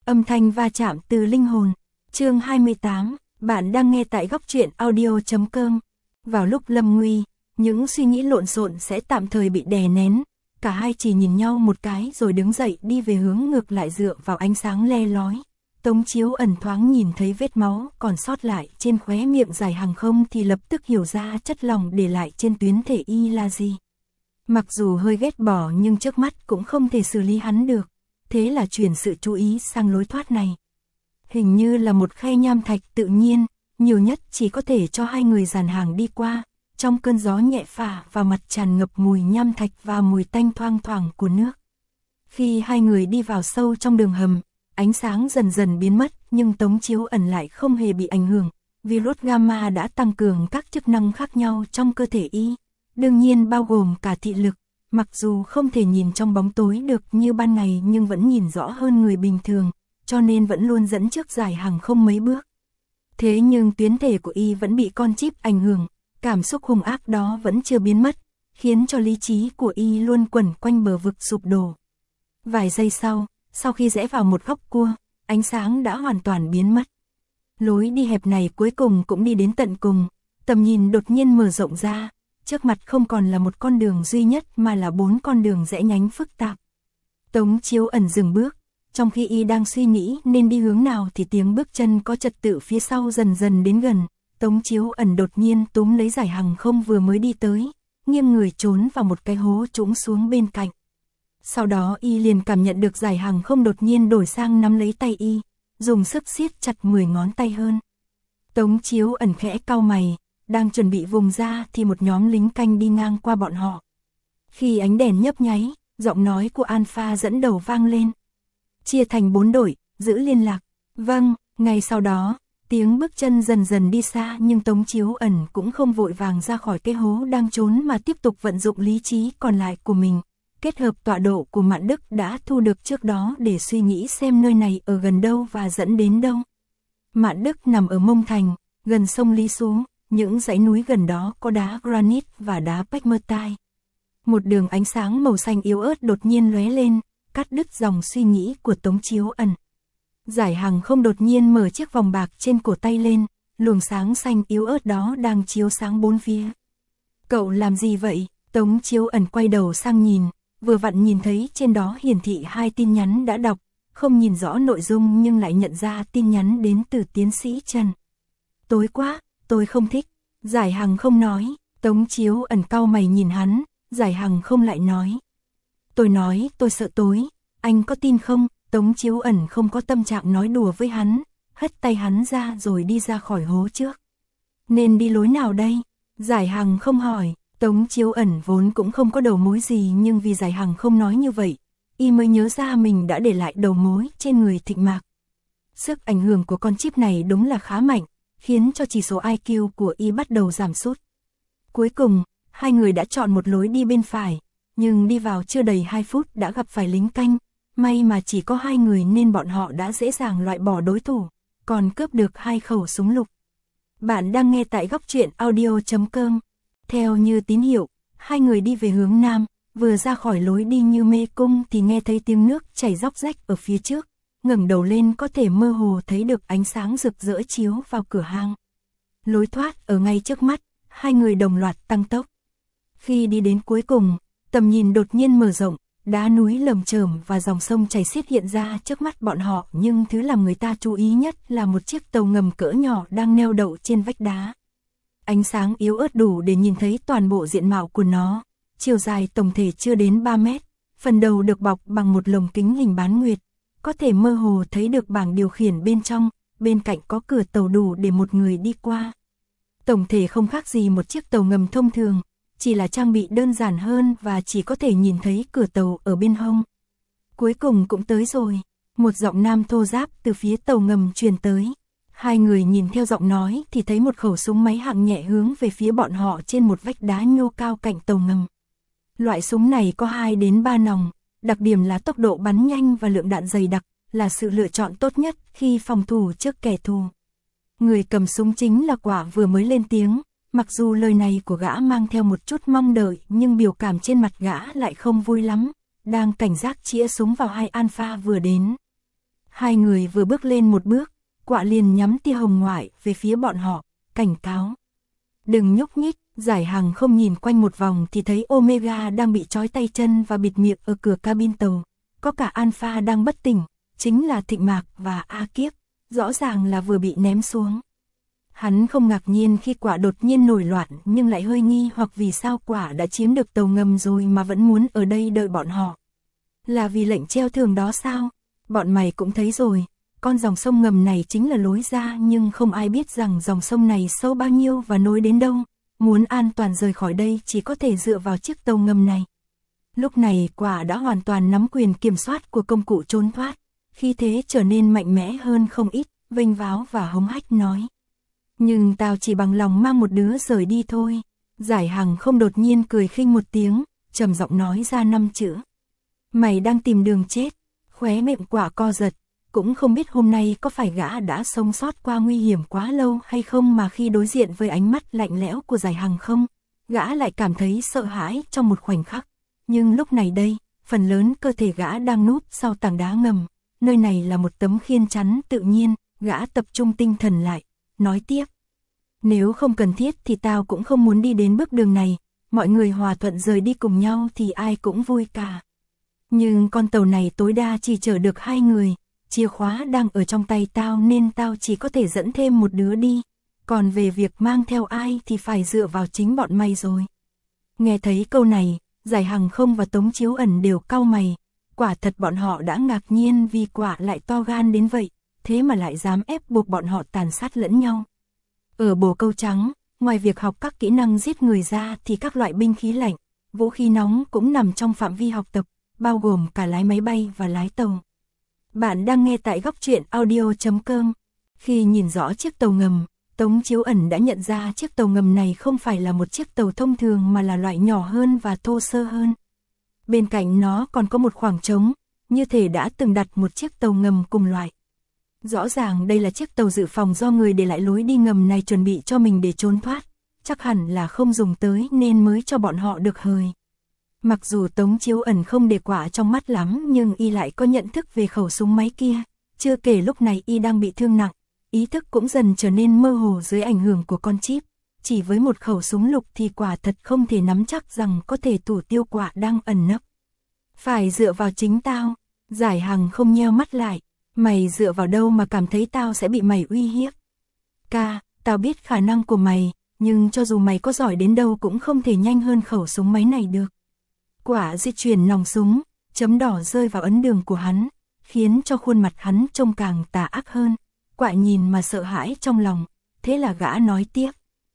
Âm thanh va chạm từ linh hồn. Chương 28, bạn đang nghe tại góc truyện audio.com. Vào lúc lâm nguy, những suy nghĩ lộn xộn sẽ tạm thời bị đè nén. Cả hai chỉ nhìn nhau một cái rồi đứng dậy đi về hướng ngược lại dựa vào ánh sáng le lói. Tống Chiếu Ẩn thoáng nhìn thấy vết máu còn sót lại trên khóe miệng Giải Hằng Không thì lập tức hiểu ra chất lỏng để lại trên tuyến thể y là gì. Mặc dù hơi ghét bỏ nhưng trước mắt cũng không thể xử lý hắn được, thế là chuyển sự chú ý sang lối thoát này. Hình như là một khe nham thạch tự nhiên, nhiều nhất chỉ có thể cho hai người dàn hàng đi qua, trong cơn gió nhẹ phả vào mặt tràn ngập mùi nham thạch và mùi tanh thoang thoảng của nước. Khi hai người đi vào sâu trong đường hầm, ánh sáng dần dần biến mất nhưng Tống Chiếu Ẩn lại không hề bị ảnh hưởng. Virus gamma đã tăng cường các chức năng khác nhau trong cơ thể y, đương nhiên bao gồm cả thị lực. Mặc dù không thể nhìn trong bóng tối được như ban ngày nhưng vẫn nhìn rõ hơn người bình thường, cho nên vẫn luôn dẫn trước Giải Hằng Không mấy bước. Thế nhưng tuyến thể của y vẫn bị con chip ảnh hưởng, cảm xúc hung ác đó vẫn chưa biến mất, khiến cho lý trí của y luôn quẩn quanh bờ vực sụp đổ. Vài giây sau khi rẽ vào một góc cua, ánh sáng đã hoàn toàn biến mất. Lối đi hẹp này cuối cùng cũng đi đến tận cùng, tầm nhìn đột nhiên mở rộng ra, trước mặt không còn là một con đường duy nhất mà là 4 con đường rẽ nhánh phức tạp. Tống Chiếu Ẩn dừng bước, trong khi y đang suy nghĩ nên đi hướng nào thì tiếng bước chân có trật tự phía sau dần dần đến gần. Tống Chiếu Ẩn đột nhiên túm lấy Giải Hằng Không vừa mới đi tới, nghiêng người trốn vào một cái hố trũng xuống bên cạnh. Sau đó y liền cảm nhận được Giải Hằng Không đột nhiên đổi sang nắm lấy tay y, dùng sức siết chặt 10 ngón tay hơn. Tống Chiếu Ẩn khẽ cau mày, đang chuẩn bị vùng ra thì một nhóm lính canh đi ngang qua bọn họ. Khi ánh đèn nhấp nháy, giọng nói của Alpha dẫn đầu vang lên. Chia thành 4 đội, giữ liên lạc. Vâng, ngay sau đó, tiếng bước chân dần dần đi xa nhưng Tống Chiếu Ẩn cũng không vội vàng ra khỏi cái hố đang trốn mà tiếp tục vận dụng lý trí còn lại của mình, kết hợp tọa độ của Mạn Đức đã thu được trước đó để suy nghĩ xem nơi này ở gần đâu và dẫn đến đâu. Mạn Đức nằm ở Mông Thành, gần sông Lý Xú, những dãy núi gần đó có đá granite và đá pegmatite. Một đường ánh sáng màu xanh yếu ớt đột nhiên lóe lên, cắt đứt dòng suy nghĩ của Tống Chiếu Ẩn. Giải Hằng Không đột nhiên mở chiếc vòng bạc trên cổ tay lên, luồng sáng xanh yếu ớt đó đang chiếu sáng bốn phía. Cậu làm gì vậy? Tống Chiếu Ẩn quay đầu sang nhìn, vừa vặn nhìn thấy trên đó hiển thị 2 tin nhắn đã đọc, không nhìn rõ nội dung nhưng lại nhận ra tin nhắn đến từ tiến sĩ Trần. Tối quá, tôi không thích. Giải Hằng Không nói. Tống Chiếu Ẩn cau mày nhìn hắn, Giải Hằng Không lại nói. Tôi nói tôi sợ tối, anh có tin không? Tống Chiếu Ẩn không có tâm trạng nói đùa với hắn, hất tay hắn ra rồi đi ra khỏi hố trước. Nên đi lối nào đây? Giải Hằng Không hỏi. Tống Chiếu Ẩn vốn cũng không có đầu mối gì nhưng vì Giải Hằng Không nói như vậy, y mới nhớ ra mình đã để lại đầu mối trên người Thịnh Mạc. Sức ảnh hưởng của con chip này đúng là khá mạnh, khiến cho chỉ số IQ của y bắt đầu giảm sút. Cuối cùng, hai người đã chọn một lối đi bên phải, nhưng đi vào chưa đầy 2 phút đã gặp phải lính canh, may mà chỉ có 2 người nên bọn họ đã dễ dàng loại bỏ đối thủ, còn cướp được 2 khẩu súng lục. Bạn đang nghe tại góc truyện audio.com. Theo như tín hiệu, 2 người đi về hướng nam, vừa ra khỏi lối đi như mê cung thì nghe thấy tiếng nước chảy róc rách ở phía trước, ngẩng đầu lên có thể mơ hồ thấy được ánh sáng rực rỡ chiếu vào cửa hang. Lối thoát ở ngay trước mắt, 2 người đồng loạt tăng tốc. Khi đi đến cuối cùng, tầm nhìn đột nhiên mở rộng, đá núi lởm chởm và dòng sông chảy xiết hiện ra trước mắt bọn họ, nhưng thứ làm người ta chú ý nhất là một chiếc tàu ngầm cỡ nhỏ đang neo đậu trên vách đá. Ánh sáng yếu ớt đủ để nhìn thấy toàn bộ diện mạo của nó, chiều dài tổng thể chưa đến 3 mét, phần đầu được bọc bằng một lồng kính hình bán nguyệt, có thể mơ hồ thấy được bảng điều khiển bên trong, bên cạnh có cửa tàu đủ để một người đi qua. Tổng thể không khác gì một chiếc tàu ngầm thông thường, chỉ là trang bị đơn giản hơn và chỉ có thể nhìn thấy cửa tàu ở bên hông. Cuối cùng cũng tới rồi, một giọng nam thô ráp từ phía tàu ngầm truyền tới. 2 người nhìn theo giọng nói thì thấy một khẩu súng máy hạng nhẹ hướng về phía bọn họ trên một vách đá nhô cao cạnh tàu ngầm. Loại súng này có 2 đến 3 nòng, đặc điểm là tốc độ bắn nhanh và lượng đạn dày đặc, là sự lựa chọn tốt nhất khi phòng thủ trước kẻ thù. Người cầm súng chính là Quả vừa mới lên tiếng, mặc dù lời này của gã mang theo một chút mong đợi nhưng biểu cảm trên mặt gã lại không vui lắm, đang cảnh giác chĩa súng vào 2 Alpha vừa đến. Hai người vừa bước lên một bước, Quạ liền nhắm tia hồng ngoại về phía bọn họ, cảnh cáo. Đừng nhúc nhích. Giải Hằng không nhìn quanh một vòng thì thấy Omega đang bị trói tay chân và bịt miệng ở cửa cabin tàu. Có cả Alpha đang bất tỉnh, chính là Thịnh Mạc và A Kiếp, rõ ràng là vừa bị ném xuống. Hắn không ngạc nhiên khi Quạ đột nhiên nổi loạn, nhưng lại hơi nghi hoặc vì sao Quạ đã chiếm được tàu ngầm rồi mà vẫn muốn ở đây đợi bọn họ. Là vì lệnh treo thưởng đó sao? Bọn mày cũng thấy rồi, con dòng sông ngầm này chính là lối ra, nhưng không ai biết rằng dòng sông này sâu bao nhiêu và nối đến đâu. Muốn an toàn rời khỏi đây chỉ có thể dựa vào chiếc tàu ngầm này. Lúc này Quạ đã hoàn toàn nắm quyền kiểm soát của công cụ trốn thoát, khi thế trở nên mạnh mẽ hơn không ít, vênh váo và hống hách nói. Nhưng tao chỉ bằng lòng mang một đứa rời đi thôi. Giải Hằng không đột nhiên cười khinh một tiếng, trầm giọng nói ra 5 chữ. Mày đang tìm đường chết. Khóe miệng Quạ co giật, cũng không biết hôm nay có phải gã đã sống sót qua nguy hiểm quá lâu hay không mà khi đối diện với ánh mắt lạnh lẽo của Giải Hằng không, gã lại cảm thấy sợ hãi trong một khoảnh khắc. Nhưng lúc này đây, phần lớn cơ thể gã đang núp sau tảng đá ngầm, nơi này là một tấm khiên chắn tự nhiên, gã tập trung tinh thần lại, nói tiếp. Nếu không cần thiết thì tao cũng không muốn đi đến bước đường này, mọi người hòa thuận rời đi cùng nhau thì ai cũng vui cả. Nhưng con tàu này tối đa chỉ chở được 2 người, chìa khóa đang ở trong tay tao nên tao chỉ có thể dẫn thêm một đứa đi, còn về việc mang theo ai thì phải dựa vào chính bọn mày rồi. Nghe thấy câu này, Giải Hằng không và Tống Chiếu Ẩn đều cau mày, quả thật bọn họ đã ngạc nhiên vì Quạ lại to gan đến vậy, thế mà lại dám ép buộc bọn họ tàn sát lẫn nhau. Ở Bồ Câu Trắng, ngoài việc học các kỹ năng giết người ra thì các loại binh khí lạnh, vũ khí nóng cũng nằm trong phạm vi học tập, bao gồm cả lái máy bay và lái tàu. Bạn đang nghe tại Góc Truyện Audio.com. Khi nhìn rõ chiếc tàu ngầm, Tống Chiếu Ẩn đã nhận ra chiếc tàu ngầm này không phải là một chiếc tàu thông thường mà là loại nhỏ hơn và thô sơ hơn. Bên cạnh nó còn có một khoảng trống, như thể đã từng đặt một chiếc tàu ngầm cùng loại. Rõ ràng đây là chiếc tàu dự phòng do người để lại lối đi ngầm này chuẩn bị cho mình để trốn thoát, chắc hẳn là không dùng tới nên mới cho bọn họ được hời. Mặc dù Tống Chiếu Ẩn không để Quạ trong mắt lắm nhưng y lại có nhận thức về khẩu súng máy kia, chưa kể lúc này y đang bị thương nặng, ý thức cũng dần trở nên mơ hồ dưới ảnh hưởng của con chip. Chỉ với một khẩu súng lục thì quả thật không thể nắm chắc rằng có thể thủ tiêu Quạ đang ẩn nấp. Phải dựa vào chính tao. Giải Hằng không nheo mắt lại. Mày dựa vào đâu mà cảm thấy tao sẽ bị mày uy hiếp? Ca, tao biết khả năng của mày, nhưng cho dù mày có giỏi đến đâu cũng không thể nhanh hơn khẩu súng máy này được. Quạ di chuyển nòng súng, chấm đỏ rơi vào ấn đường của hắn, khiến cho khuôn mặt hắn trông càng tà ác hơn. Quạ nhìn mà sợ hãi trong lòng, thế là gã nói tiếp.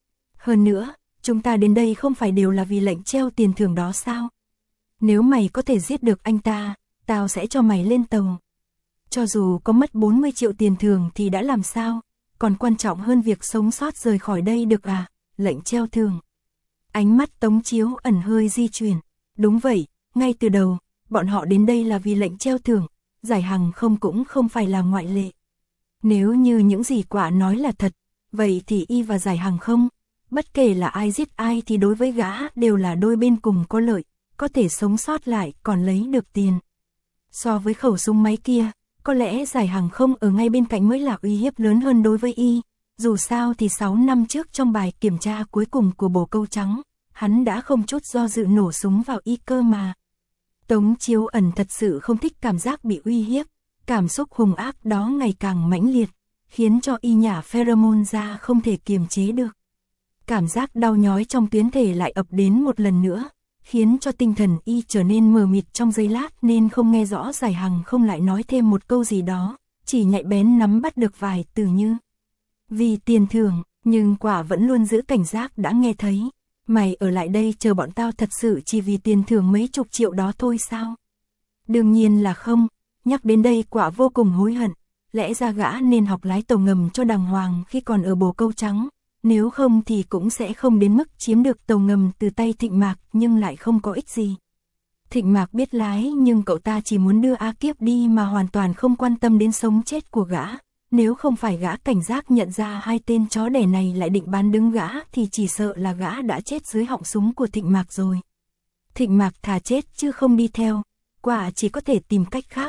Hơn nữa, chúng ta đến đây không phải đều là vì lệnh treo tiền thưởng đó sao? Nếu mày có thể giết được anh ta, tao sẽ cho mày lên tàu. Cho dù có mất 40 triệu tiền thưởng thì đã làm sao, còn quan trọng hơn việc sống sót rời khỏi đây được à, lệnh treo thưởng. Ánh mắt Tống Chiếu Ẩn hơi di chuyển. Đúng vậy, ngay từ đầu, bọn họ đến đây là vì lệnh treo thưởng, Giải Hằng không cũng không phải là ngoại lệ. Nếu như những gì Quạ nói là thật, vậy thì y và Giải Hằng không, bất kể là ai giết ai thì đối với gã đều là đôi bên cùng có lợi, có thể sống sót lại còn lấy được tiền. So với khẩu súng máy kia, có lẽ Giải Hằng không ở ngay bên cạnh mới là uy hiếp lớn hơn đối với y, dù sao thì 6 năm trước trong bài kiểm tra cuối cùng của Bồ Câu Trắng, hắn đã không chút do dự nổ súng vào y cơ mà. Tống Chiếu Ẩn thật sự không thích cảm giác bị uy hiếp, cảm xúc hung ác đó ngày càng mãnh liệt, khiến cho y nhả pheromone ra không thể kiềm chế được. Cảm giác đau nhói trong tuyến thể lại ập đến một lần nữa, khiến cho tinh thần y trở nên mờ mịt trong giây lát nên không nghe rõ Giải Hằng không lại nói thêm một câu gì đó, chỉ nhạy bén nắm bắt được vài từ như vì tiền thưởng, nhưng Quạ vẫn luôn giữ cảnh giác đã nghe thấy. Mày ở lại đây chờ bọn tao thật sự chỉ vì tiền thưởng mấy chục triệu đó thôi sao? Đương nhiên là không, nhắc đến đây Quạ vô cùng hối hận, lẽ ra gã nên học lái tàu ngầm cho đàng hoàng khi còn ở Bồ Câu Trắng, nếu không thì cũng sẽ không đến mức chiếm được tàu ngầm từ tay Thịnh Mạc nhưng lại không có ích gì. Thịnh Mạc biết lái nhưng cậu ta chỉ muốn đưa A Kiếp đi mà hoàn toàn không quan tâm đến sống chết của gã. Nếu không phải gã cảnh giác nhận ra hai tên chó đẻ này lại định bán đứng gã thì chỉ sợ là gã đã chết dưới họng súng của Thịnh Mạc rồi. Thịnh Mạc thà chết chứ không đi theo, Quạ chỉ có thể tìm cách khác,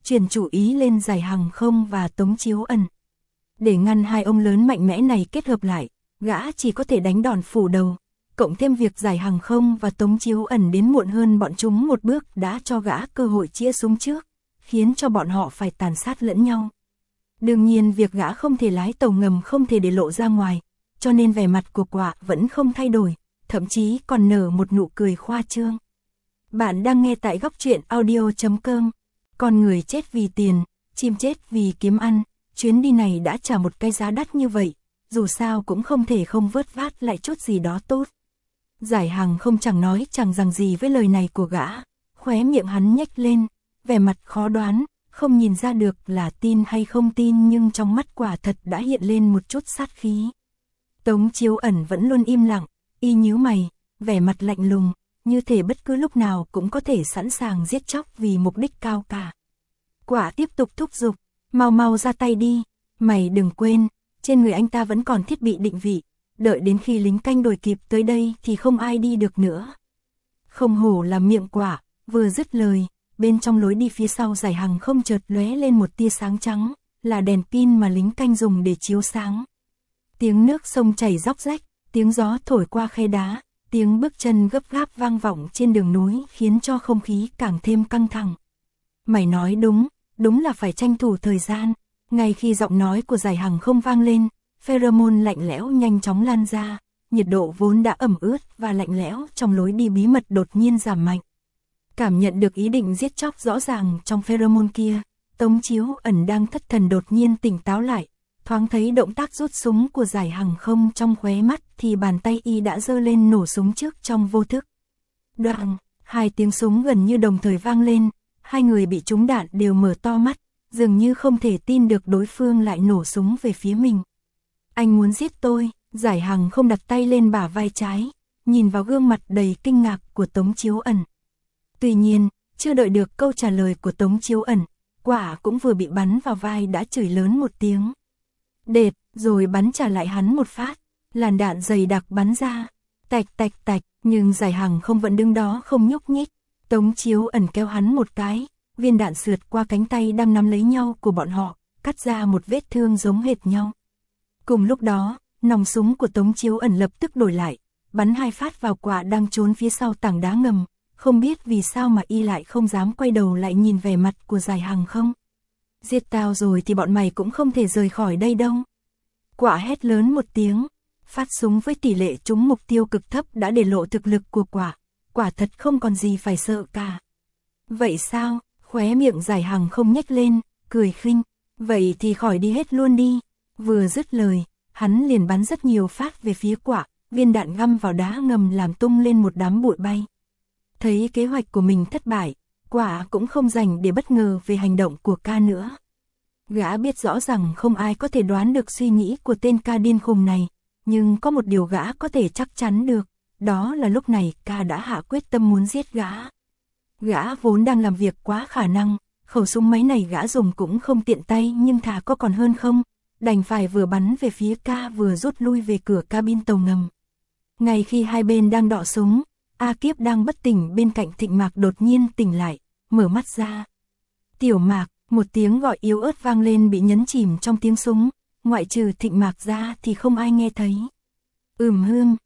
chuyển chủ ý lên Giải Hằng Không và Tống Chiếu Ẩn. Để ngăn hai ông lớn mạnh mẽ này kết hợp lại, gã chỉ có thể đánh đòn phủ đầu, cộng thêm việc Giải Hằng Không và Tống Chiếu Ẩn đến muộn hơn bọn chúng một bước đã cho gã cơ hội chĩa súng trước, khiến cho bọn họ phải tàn sát lẫn nhau. Đương nhiên việc gã không thể lái tàu ngầm không thể để lộ ra ngoài, cho nên vẻ mặt của Quả vẫn không thay đổi, thậm chí còn nở một nụ cười khoa trương. Bạn đang nghe tại Góc Truyện Audio.com. Con người chết vì tiền, chim chết vì kiếm ăn, chuyến đi này đã trả một cái giá đắt như vậy, dù sao cũng không thể không vớt vát lại chút gì đó tốt. Giải Hằng Không chẳng nói chẳng rằng gì với lời này của gã, khóe miệng hắn nhếch lên, vẻ mặt khó đoán, không nhìn ra được là tin hay không tin nhưng trong mắt quả thật đã hiện lên một chút sát khí. Tống Chiếu Ẩn vẫn luôn im lặng, y nhíu mày, vẻ mặt lạnh lùng, như thể bất cứ lúc nào cũng có thể sẵn sàng giết chóc vì mục đích cao cả. Quả tiếp tục thúc giục, mau mau ra tay đi, mày đừng quên, trên người anh ta vẫn còn thiết bị định vị, đợi đến khi lính canh đuổi kịp tới đây thì không ai đi được nữa. Không hổ là miệng Quả, vừa dứt lời, bên trong lối đi phía sau Giải Hằng Không chợt lóe lên một tia sáng trắng, là đèn pin mà lính canh dùng để chiếu sáng. Tiếng nước sông chảy róc rách, tiếng gió thổi qua khe đá, tiếng bước chân gấp gáp vang vọng trên đường núi khiến cho không khí càng thêm căng thẳng. Mày nói đúng, đúng là phải tranh thủ thời gian. Ngay khi giọng nói của Giải Hằng Không vang lên, pheromone lạnh lẽo nhanh chóng lan ra, nhiệt độ vốn đã ẩm ướt và lạnh lẽo trong lối đi bí mật đột nhiên giảm mạnh. Cảm nhận được ý định giết chóc rõ ràng trong pheromone kia, Tống Chiếu Ẩn đang thất thần đột nhiên tỉnh táo lại, thoáng thấy động tác rút súng của Giải Hằng Không trong khóe mắt thì bàn tay y đã giơ lên nổ súng trước trong vô thức. Đoàng, hai tiếng súng gần như đồng thời vang lên, hai người bị trúng đạn đều mở to mắt, dường như không thể tin được đối phương lại nổ súng về phía mình. Anh muốn giết tôi, Giải Hằng Không đặt tay lên bả vai trái, nhìn vào gương mặt đầy kinh ngạc của Tống Chiếu Ẩn. Tuy nhiên, chưa đợi được câu trả lời của Tống Chiếu Ẩn, Quả cũng vừa bị bắn vào vai đã chửi lớn một tiếng. Đệt, rồi bắn trả lại hắn một phát, làn đạn dày đặc bắn ra, tạch tạch tạch, nhưng Giải Hằng Không vẫn đứng đó không nhúc nhích. Tống Chiếu Ẩn kéo hắn một cái, viên đạn sượt qua cánh tay đang nắm lấy nhau của bọn họ, cắt ra một vết thương giống hệt nhau. Cùng lúc đó, nòng súng của Tống Chiếu Ẩn lập tức đổi lại, bắn hai phát vào Quả đang trốn phía sau tảng đá ngầm, không biết vì sao mà y lại không dám quay đầu lại nhìn vẻ mặt của Giải Hằng Không. Giết tao rồi thì bọn mày cũng không thể rời khỏi đây đâu. Quả hét lớn một tiếng, phát súng với tỷ lệ trúng mục tiêu cực thấp đã để lộ thực lực của Quả, quả thật không còn gì phải sợ cả. Vậy sao? Khóe miệng Giải Hằng Không nhếch lên, cười khinh, vậy thì khỏi đi hết luôn đi. Vừa dứt lời, hắn liền bắn rất nhiều phát về phía Quả, viên đạn găm vào đá ngầm làm tung lên một đám bụi bay. Thấy kế hoạch của mình thất bại, Quả cũng không dành để bất ngờ về hành động của ca nữa. Gã biết rõ rằng không ai có thể đoán được suy nghĩ của tên ca điên khùng này, nhưng có một điều gã có thể chắc chắn được, đó là lúc này ca đã hạ quyết tâm muốn giết gã. Gã vốn đang làm việc quá khả năng, khẩu súng máy này gã dùng cũng không tiện tay nhưng thà có còn hơn không, đành phải vừa bắn về phía ca vừa rút lui về cửa cabin tàu ngầm. Ngay khi hai bên đang đọ súng, A Kiếp đang bất tỉnh bên cạnh Thịnh Mạc đột nhiên tỉnh lại, mở mắt ra. Tiểu Mạc, một tiếng gọi yếu ớt vang lên bị nhấn chìm trong tiếng súng, ngoại trừ Thịnh Mạc ra thì không ai nghe thấy. Hương,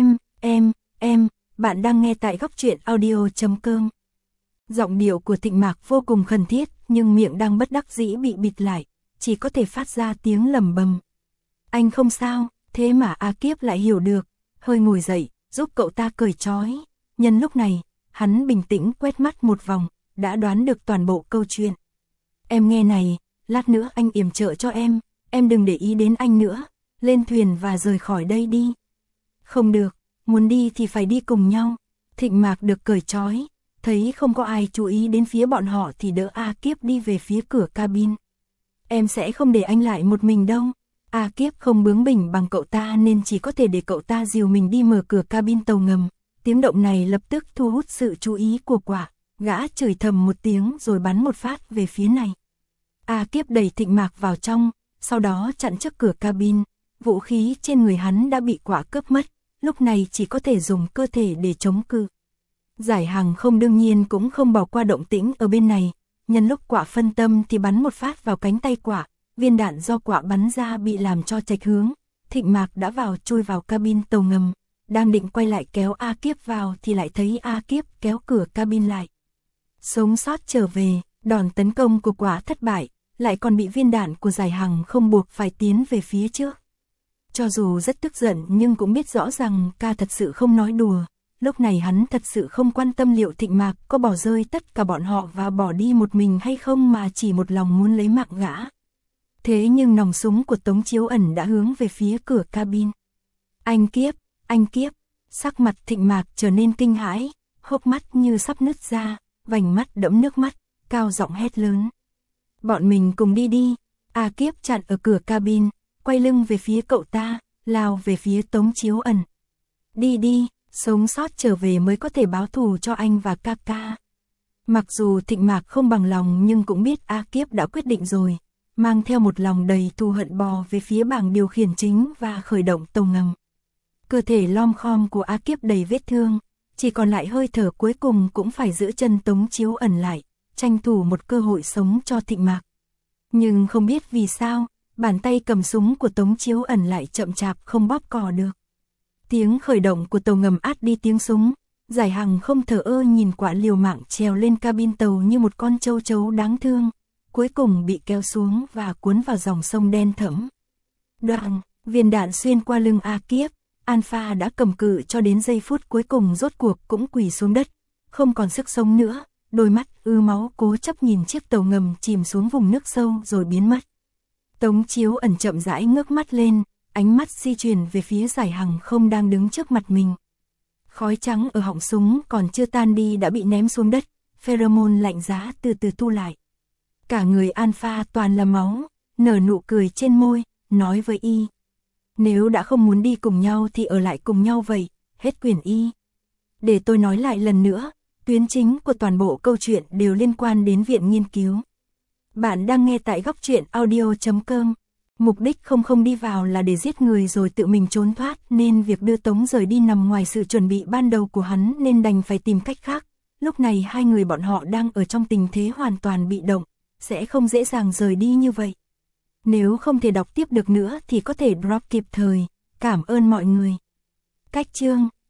em, bạn đang nghe tại Góc Truyện Audio.com. Giọng điệu của Thịnh Mạc vô cùng khẩn thiết, nhưng miệng đang bất đắc dĩ bị bịt lại, chỉ có thể phát ra tiếng lẩm bẩm. Anh không sao, thế mà A Kiếp lại hiểu được, hơi ngồi dậy, giúp cậu ta cởi trói. Nhân lúc này, hắn bình tĩnh quét mắt một vòng, đã đoán được toàn bộ câu chuyện. Em nghe này, lát nữa anh yểm trợ cho em đừng để ý đến anh nữa, lên thuyền và rời khỏi đây đi. Không được, muốn đi thì phải đi cùng nhau. Thịnh Mạc được cởi trói, thấy không có ai chú ý đến phía bọn họ thì đỡ A Kiếp đi về phía cửa cabin. Em sẽ không để anh lại một mình đâu. A Kiếp không bướng bỉnh bằng cậu ta nên chỉ có thể để cậu ta dìu mình đi mở cửa cabin tàu ngầm. Tiếng động này lập tức thu hút sự chú ý của Quả, gã chửi thầm một tiếng rồi bắn một phát về phía này. A Kiếp đẩy Thịnh Mạc vào trong, sau đó chặn trước cửa cabin, vũ khí trên người hắn đã bị Quả cướp mất, lúc này chỉ có thể dùng cơ thể để chống cự. Giải Hằng Không đương nhiên cũng không bỏ qua động tĩnh ở bên này, nhân lúc quả phân tâm thì bắn một phát vào cánh tay quả, viên đạn do quả bắn ra bị làm cho chệch hướng, Thịnh Mạc đã chui vào cabin tàu ngầm, đang định quay lại kéo A Kiếp vào thì lại thấy A Kiếp kéo cửa cabin lại. Sống sót trở về, đòn tấn công của quả thất bại, lại còn bị viên đạn của Giải Hằng không buộc phải tiến về phía trước. Cho dù rất tức giận nhưng cũng biết rõ rằng ca thật sự không nói đùa, lúc này hắn thật sự không quan tâm liệu Thịnh Mạc có bỏ rơi tất cả bọn họ và bỏ đi một mình hay không mà chỉ một lòng muốn lấy mạng gã. Thế nhưng nòng súng của Tống Chiếu Ẩn đã hướng về phía cửa cabin. Anh Kiếp, sắc mặt Thịnh Mạc trở nên kinh hãi, hốc mắt như sắp nứt ra, vành mắt đẫm nước mắt, cao giọng hét lớn. Bọn mình cùng đi đi. A Kiếp chặn ở cửa cabin, quay lưng về phía cậu ta, lao về phía Tống Chiếu Ẩn. Đi, sống sót trở về mới có thể báo thù cho anh và ca ca. Mặc dù Thịnh Mạc không bằng lòng nhưng cũng biết A Kiếp đã quyết định rồi, mang theo một lòng đầy thù hận bò về phía bảng điều khiển chính và khởi động tàu ngầm. Cơ thể lom khom của A Kiếp đầy vết thương, chỉ còn lại hơi thở cuối cùng cũng phải giữ chân Tống Chiếu Ẩn lại, tranh thủ một cơ hội sống cho Thịnh Mạc. Nhưng không biết vì sao, bàn tay cầm súng của Tống Chiếu Ẩn lại chậm chạp không bóp cò được. Tiếng khởi động của tàu ngầm át đi tiếng súng, Giải Hằng không thờ ơ nhìn quả liều mạng trèo lên cabin tàu như một con châu chấu đáng thương, cuối cùng bị kéo xuống và cuốn vào dòng sông đen thẫm. Đoạn, viên đạn xuyên qua lưng A Kiếp, Alpha đã cầm cự cho đến giây phút cuối cùng rốt cuộc cũng quỳ xuống đất, không còn sức sống nữa, đôi mắt ư máu cố chấp nhìn chiếc tàu ngầm chìm xuống vùng nước sâu rồi biến mất. Tống Chiếu Ẩn chậm rãi ngước mắt lên, ánh mắt di chuyển về phía Giải Hằng không đang đứng trước mặt mình. Khói trắng ở họng súng còn chưa tan đi đã bị ném xuống đất, pheromone lạnh giá từ từ thu lại. Cả người Alpha toàn là máu, nở nụ cười trên môi, nói với Y. Nếu đã không muốn đi cùng nhau thì ở lại cùng nhau vậy, hết quyền Y. Để tôi nói lại lần nữa, tuyến chính của toàn bộ câu chuyện đều liên quan đến viện nghiên cứu. Bạn đang nghe tại góc truyện audio.com. Mục đích không đi vào là để giết người rồi tự mình trốn thoát nên việc đưa Tống rời đi nằm ngoài sự chuẩn bị ban đầu của hắn nên đành phải tìm cách khác. Lúc này hai người bọn họ đang ở trong tình thế hoàn toàn bị động, sẽ không dễ dàng rời đi như vậy. Nếu không thể đọc tiếp được nữa thì có thể drop kịp thời. Cảm ơn mọi người. Cách chương